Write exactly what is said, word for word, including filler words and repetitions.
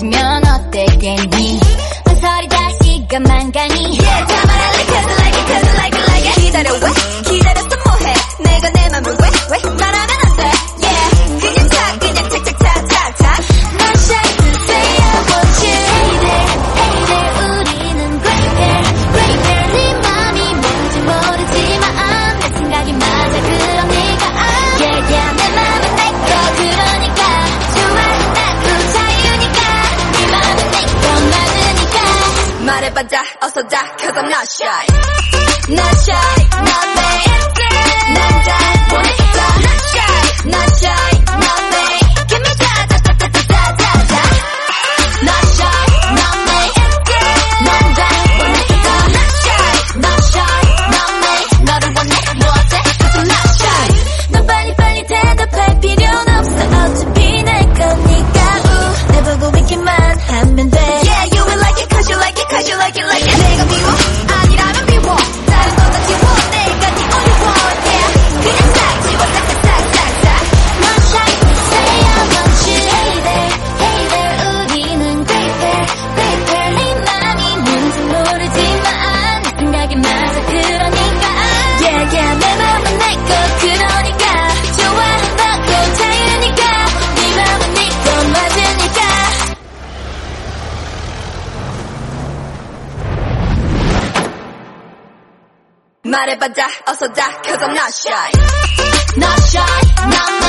있으면 어땠겠니 망설이 다 시간만 가니 Yeah 다 말할래 cause I like it cause I like it like it 기다려 왜 기다렸어 뭐해 내가 내 맘을 왜 왜 말하면 안 돼 Yeah 그냥 차 그냥 착착착착착 Not shy to say I want you Hey there hey there 우리는 great pair great pair 네 맘이 뭔지 모르지만 내 생각이 맞아 그러니까 Yeah yeah 내 맘은 내 거 그러니까 좋아한다고 자유니까 네 맘은 내 거 맞으니까 말해봐자 어서 다 cause I'm not shy Not shy not me 난 잘 보냈어 Not shy not shy not me Give me 자자자자자자자 Not shy not me 난 잘 보냈어 Not shy Not shy not me 너를 원해 뭐 어때 cause I'm not shy 넌 빨리빨리 대답할 필요는 없어 어차피 내 거니까 우, 내 보고 있기만 하면 돼 Yeah you will like it cause you like it cause you like it like it 내가 미워 아니라면 미워 다른 거다 지워 내가 네 어려워 Yeah 그냥 싹 지워 싹싹싹싹싹 Not shy to say I want you Hey there hey there 우리는 great pair great pair 네 맘이 뭔지 모르지만 내 생각이 맞아 그러니까 Yeah yeah 내 맘은 내 거 그러니까 좋아한다고 자유니까 네 맘은 네 거 맞으니까 말해봐자 어서 다 cause I'm not shy Not shy not